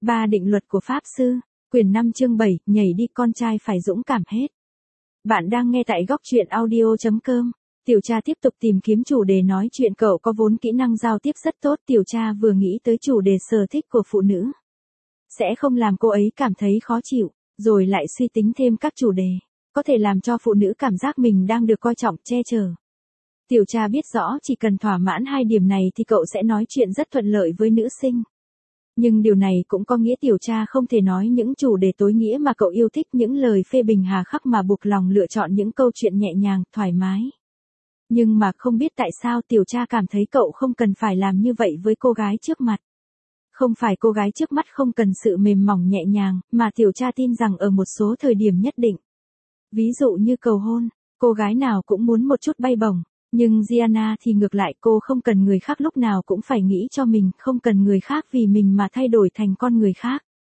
Ba định luật của Pháp Sư, quyển 5 chương 7, nhảy đi con trai phải dũng cảm hết. Bạn đang nghe tại góc truyện audio.com. Tiểu Cha tiếp tục tìm kiếm chủ đề nói chuyện. Cậu có vốn kỹ năng giao tiếp rất tốt. Tiểu Cha vừa nghĩ tới chủ đề sở thích của phụ nữ sẽ không làm cô ấy cảm thấy khó chịu, rồi lại suy tính thêm các chủ đề có thể làm cho phụ nữ cảm giác mình đang được coi trọng, che chở. Tiểu Cha biết rõ chỉ cần thỏa mãn hai điểm này thì cậu sẽ nói chuyện rất thuận lợi với nữ sinh. Nhưng điều này cũng có nghĩa Tiểu Cha không thể nói những chủ đề tối nghĩa mà cậu yêu thích, những lời phê bình hà khắc, mà buộc lòng lựa chọn những câu chuyện nhẹ nhàng, thoải mái. Nhưng mà không biết tại sao Tiểu Cha cảm thấy cậu không cần phải làm như vậy với cô gái trước mặt. Không phải cô gái trước mắt không cần sự mềm mỏng nhẹ nhàng, mà Tiểu Cha tin rằng ở một số thời điểm nhất định, ví dụ như cầu hôn, cô gái nào cũng muốn một chút bay bổng. Nhưng Gianna thì ngược lại, cô không cần người khác lúc nào cũng phải nghĩ cho mình, không cần người khác vì mình mà thay đổi thành con người khác.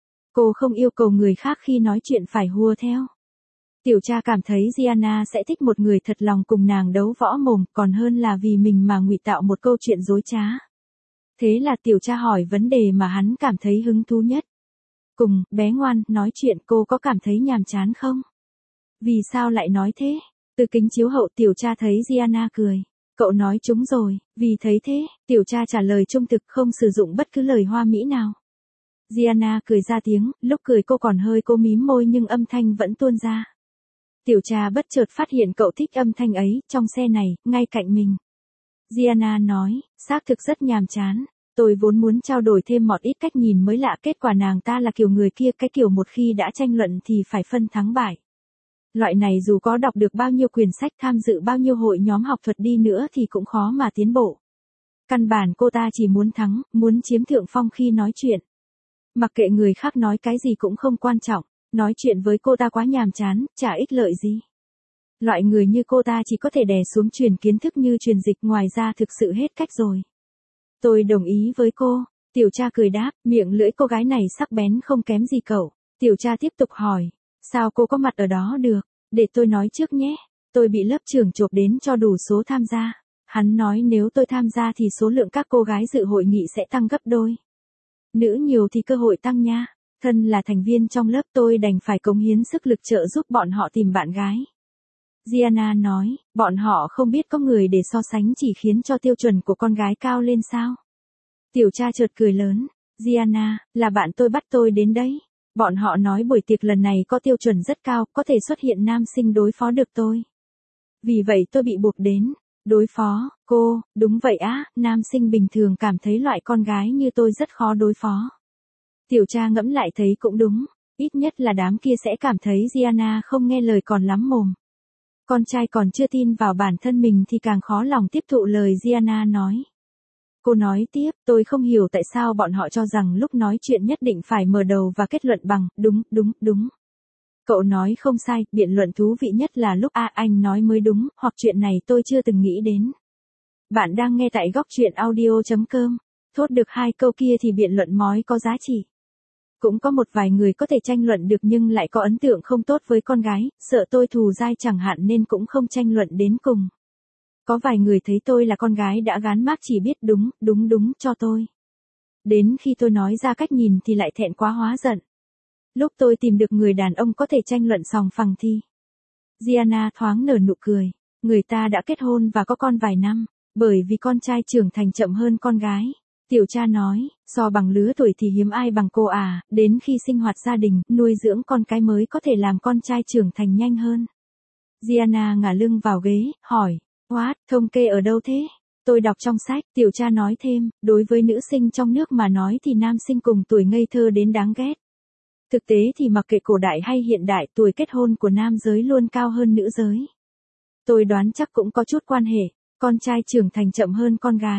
Cô không yêu cầu người khác khi nói chuyện phải hùa theo. Tiểu Cha cảm thấy Gianna sẽ thích một người thật lòng cùng nàng đấu võ mồm, còn hơn là vì mình mà ngụy tạo một câu chuyện dối trá. Thế là Tiểu Cha hỏi vấn đề mà hắn cảm thấy hứng thú nhất. Cùng, bé ngoan, nói chuyện cô có cảm thấy nhàm chán không? Vì sao lại nói thế? Từ kính chiếu hậu Tiểu Cha thấy Gianna cười. Cậu nói trúng rồi, vì thấy thế, Tiểu Cha trả lời trung thực, không sử dụng bất cứ lời hoa mỹ nào. Gianna cười ra tiếng, lúc cười cô còn hơi cố mím môi nhưng âm thanh vẫn tuôn ra. Tiểu Cha bất chợt phát hiện cậu thích âm thanh ấy, trong xe này, ngay cạnh mình. Gianna nói, xác thực rất nhàm chán. Tôi vốn muốn trao đổi thêm một ít cách nhìn mới lạ, kết quả nàng ta là kiểu người kia, cái kiểu một khi đã tranh luận thì phải phân thắng bại. Loại này dù có đọc được bao nhiêu quyển sách, tham dự bao nhiêu hội nhóm học thuật đi nữa thì cũng khó mà tiến bộ. Căn bản cô ta chỉ muốn thắng, muốn chiếm thượng phong khi nói chuyện. Mặc kệ người khác nói cái gì cũng không quan trọng, nói chuyện với cô ta quá nhàm chán, chả ích lợi gì. Loại người như cô ta chỉ có thể đè xuống truyền kiến thức như truyền dịch, ngoài ra thực sự hết cách rồi. Tôi đồng ý với cô. Tiểu Cha cười đáp, miệng lưỡi cô gái này sắc bén không kém gì cậu. Tiểu Cha tiếp tục hỏi, sao cô có mặt ở đó được? Để tôi nói trước nhé, tôi bị lớp trưởng chộp đến cho đủ số tham gia. Hắn nói nếu tôi tham gia thì số lượng các cô gái dự hội nghị sẽ tăng gấp đôi. Nữ nhiều thì cơ hội tăng nha. Thân là thành viên trong lớp tôi đành phải cống hiến sức lực trợ giúp bọn họ tìm bạn gái. Gianna nói, bọn họ không biết có người để so sánh chỉ khiến cho tiêu chuẩn của con gái cao lên sao? Tiểu Cha chợt cười lớn, Gianna, là bạn tôi bắt tôi đến đấy. Bọn họ nói buổi tiệc lần này có tiêu chuẩn rất cao, có thể xuất hiện nam sinh đối phó được tôi. Vì vậy tôi bị buộc đến. Đối phó, cô, đúng vậy á, nam sinh bình thường cảm thấy loại con gái như tôi rất khó đối phó. Tiểu Cha ngẫm lại thấy cũng đúng, ít nhất là đám kia sẽ cảm thấy Gianna không nghe lời còn lắm mồm. Con trai còn chưa tin vào bản thân mình thì càng khó lòng tiếp thụ lời Gianna nói. Cô nói tiếp, tôi không hiểu tại sao bọn họ cho rằng lúc nói chuyện nhất định phải mở đầu và kết luận bằng, đúng. Cậu nói không sai, biện luận thú vị nhất là lúc anh nói mới đúng, hoặc chuyện này tôi chưa từng nghĩ đến. Bạn đang nghe tại góc truyện audio.com. Thốt được hai câu kia thì biện luận mói có giá trị. Cũng có một vài người có thể tranh luận được nhưng lại có ấn tượng không tốt với con gái, sợ tôi thù dai chẳng hạn nên cũng không tranh luận đến cùng. Có vài người thấy tôi là con gái đã gán mác chỉ biết đúng cho tôi. Đến khi tôi nói ra cách nhìn thì lại thẹn quá hóa giận. Lúc tôi tìm được người đàn ông có thể tranh luận sòng phẳng thì Gianna thoáng nở nụ cười. Người ta đã kết hôn và có con vài năm, bởi vì con trai trưởng thành chậm hơn con gái. Tiểu Cha nói, so bằng lứa tuổi thì hiếm ai bằng cô à, đến khi sinh hoạt gia đình, nuôi dưỡng con cái mới có thể làm con trai trưởng thành nhanh hơn. Gianna ngả lưng vào ghế, hỏi, what, thống kê ở đâu thế? Tôi đọc trong sách. Tiểu Cha nói thêm, đối với nữ sinh trong nước mà nói thì nam sinh cùng tuổi ngây thơ đến đáng ghét. Thực tế thì mặc kệ cổ đại hay hiện đại, tuổi kết hôn của nam giới luôn cao hơn nữ giới. Tôi đoán chắc cũng có chút quan hệ, con trai trưởng thành chậm hơn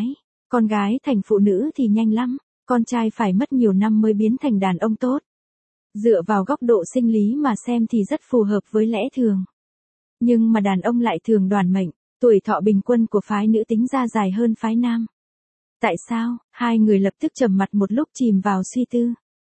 con gái thành phụ nữ thì nhanh lắm, con trai phải mất nhiều năm mới biến thành đàn ông tốt. Dựa vào góc độ sinh lý mà xem thì rất phù hợp với lẽ thường. Nhưng mà đàn ông lại thường đoản mệnh, tuổi thọ bình quân của phái nữ tính ra dài hơn phái nam. Tại sao? Hai người lập tức trầm mặt một lúc chìm vào suy tư.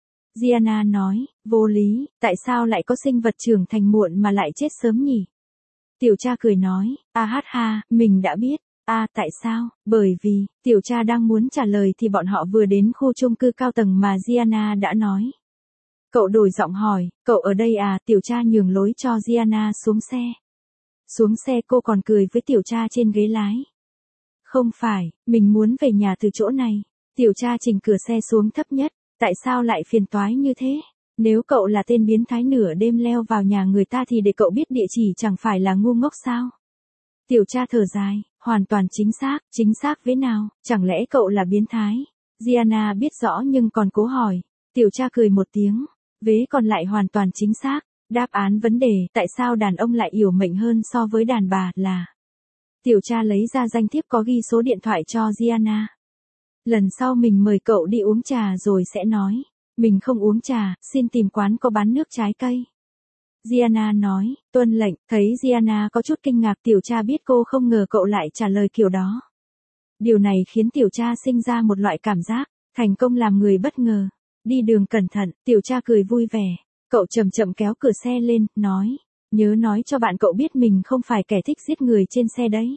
Gianna nói, vô lý, tại sao lại có sinh vật trưởng thành muộn mà lại chết sớm nhỉ? Tiểu Cha cười nói, ha, mình đã biết, Tại sao? Bởi vì, tiểu tra đang muốn trả lời thì bọn họ vừa đến khu chung cư cao tầng mà Gianna đã nói. Cậu đổi giọng hỏi, cậu ở đây à? Tiểu tra nhường lối cho Gianna xuống xe. Xuống xe cô còn cười với tiểu tra trên ghế lái. Không phải, mình muốn về nhà từ chỗ này. Tiểu tra chỉnh cửa xe xuống thấp nhất. Tại sao lại phiền toái như thế? Nếu cậu là tên biến thái nửa đêm leo vào nhà người ta thì để cậu biết địa chỉ chẳng phải là ngu ngốc sao? Tiểu tra thở dài, hoàn toàn chính xác vế nào, chẳng lẽ cậu là biến thái? Gianna biết rõ nhưng còn cố hỏi. Tiểu tra cười một tiếng, vế còn lại hoàn toàn chính xác. Đáp án vấn đề tại sao đàn ông lại yểu mệnh hơn so với đàn bà là. Tiểu tra lấy ra danh thiếp có ghi số điện thoại cho Gianna. Lần sau mình mời cậu đi uống trà rồi sẽ nói. Mình không uống trà, xin tìm quán có bán nước trái cây. Gianna nói, tuân lệnh. Thấy Gianna có chút kinh ngạc, tiểu tra biết cô không ngờ cậu lại trả lời kiểu đó. Điều này khiến tiểu tra sinh ra một loại cảm giác, thành công làm người bất ngờ. Đi đường cẩn thận, tiểu tra cười vui vẻ. Cậu chậm chậm kéo cửa xe lên, nói, nhớ nói cho bạn cậu biết mình không phải kẻ thích giết người trên xe đấy.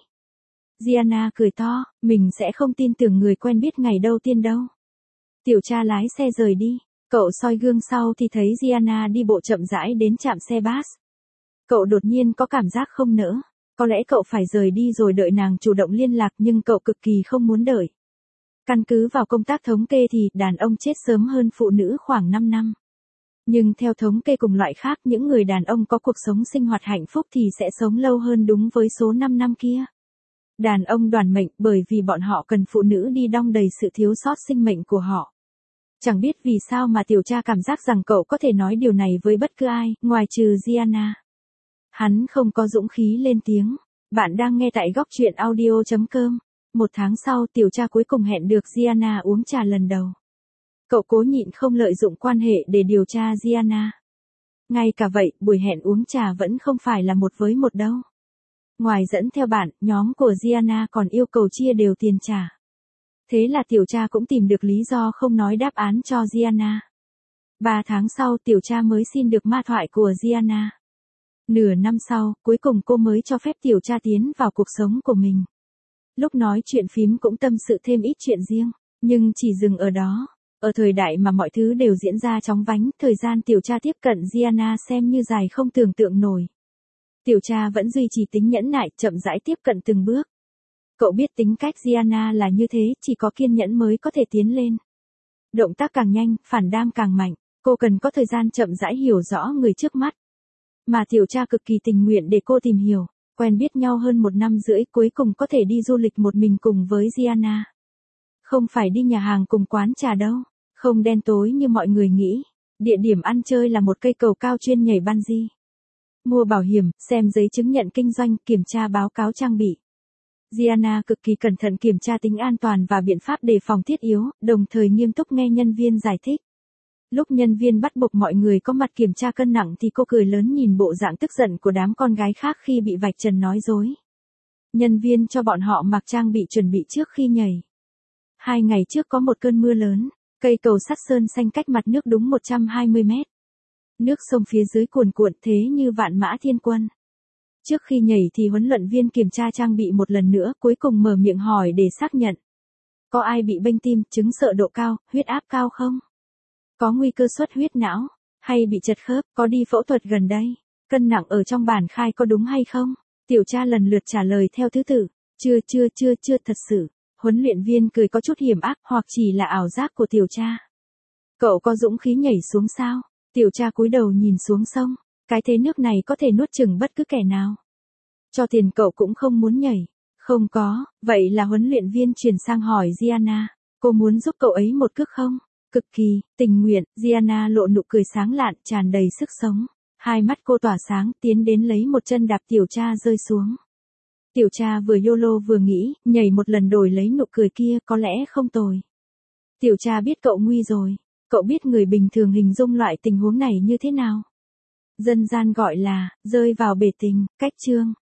Gianna cười to, mình sẽ không tin tưởng người quen biết ngày đầu tiên đâu. Tiểu tra lái xe rời đi, cậu soi gương sau thì thấy Gianna đi bộ chậm rãi đến trạm xe bus. Cậu đột nhiên có cảm giác không nỡ, có lẽ cậu phải rời đi rồi đợi nàng chủ động liên lạc nhưng cậu cực kỳ không muốn đợi. Căn cứ vào công tác thống kê thì đàn ông chết sớm hơn phụ nữ khoảng 5 năm. Nhưng theo thống kê cùng loại khác, những người đàn ông có cuộc sống sinh hoạt hạnh phúc thì sẽ sống lâu hơn đúng với số 5 năm kia. Đàn ông đoản mệnh bởi vì bọn họ cần phụ nữ đi đong đầy sự thiếu sót sinh mệnh của họ. Chẳng biết vì sao mà tiểu tra cảm giác rằng cậu có thể nói điều này với bất cứ ai, ngoài trừ Gianna. Hắn không có dũng khí lên tiếng. Bạn đang nghe tại góc truyện audio.com. Một tháng sau, tiểu tra cuối cùng hẹn được Gianna uống trà lần đầu. Cậu cố nhịn không lợi dụng quan hệ để điều tra Gianna. Ngay cả vậy, buổi hẹn uống trà vẫn không phải là 1 với 1 đâu. Ngoài dẫn theo bạn, nhóm của Gianna còn yêu cầu chia đều tiền trả. Thế là tiểu tra cũng tìm được lý do không nói đáp án cho Gianna. 3 tháng sau, tiểu tra mới xin được ma thoại của Gianna. Nửa năm sau, cuối cùng cô mới cho phép tiểu tra tiến vào cuộc sống của mình. Lúc nói chuyện phím cũng tâm sự thêm ít chuyện riêng, nhưng chỉ dừng ở đó. Ở thời đại mà mọi thứ đều diễn ra chóng vánh, thời gian tiểu tra tiếp cận Gianna xem như dài không tưởng tượng nổi. Tiểu tra vẫn duy trì tính nhẫn nại, chậm rãi tiếp cận từng bước. Cậu biết tính cách Gianna là như thế, chỉ có kiên nhẫn mới có thể tiến lên. Động tác càng nhanh, phản đam càng mạnh, cô cần có thời gian chậm rãi hiểu rõ người trước mắt. Mà tiểu tra cực kỳ tình nguyện để cô tìm hiểu, quen biết nhau hơn 1 năm rưỡi, cuối cùng có thể đi du lịch một mình cùng với Gianna. Không phải đi nhà hàng cùng quán trà đâu, không đen tối như mọi người nghĩ. Địa điểm ăn chơi là một cây cầu cao chuyên nhảy bungee. Mua bảo hiểm, xem giấy chứng nhận kinh doanh, kiểm tra báo cáo trang bị. Gianna cực kỳ cẩn thận kiểm tra tính an toàn và biện pháp đề phòng thiết yếu, đồng thời nghiêm túc nghe nhân viên giải thích. Lúc nhân viên bắt buộc mọi người có mặt kiểm tra cân nặng thì cô cười lớn nhìn bộ dạng tức giận của đám con gái khác khi bị vạch trần nói dối. Nhân viên cho bọn họ mặc trang bị chuẩn bị trước khi nhảy. 2 ngày trước có một cơn mưa lớn, cây cầu sắt sơn xanh cách mặt nước đúng 120 mét. Nước sông phía dưới cuồn cuộn thế như vạn mã thiên quân. Trước khi nhảy thì huấn luyện viên kiểm tra trang bị một lần nữa, cuối cùng mở miệng hỏi để xác nhận. Có ai bị bênh tim, chứng sợ độ cao, huyết áp cao không? Có nguy cơ xuất huyết não, hay bị chật khớp, có đi phẫu thuật gần đây? Cân nặng ở trong bản khai có đúng hay không? Tiểu tra lần lượt trả lời theo thứ tự. Chưa thật sự. Huấn luyện viên cười có chút hiểm ác, hoặc chỉ là ảo giác của tiểu tra. Cậu có dũng khí nhảy xuống sao? Tiểu tra cúi đầu nhìn xuống sông. Cái thế nước này có thể nuốt chửng bất cứ kẻ nào. Cho tiền cậu cũng không muốn nhảy. Không có, vậy là huấn luyện viên chuyển sang hỏi Gianna. Cô muốn giúp cậu ấy một cước không? Cực kỳ, tình nguyện, Gianna lộ nụ cười sáng lạn, tràn đầy sức sống. Hai mắt cô tỏa sáng, tiến đến lấy một chân đạp tiểu tra rơi xuống. Tiểu tra vừa YOLO vừa nghĩ, nhảy một lần đổi lấy nụ cười kia có lẽ không tồi. Tiểu tra biết cậu nguy rồi. Cậu biết người bình thường hình dung loại tình huống này như thế nào? Dân gian gọi là, rơi vào bể tình, cách chương.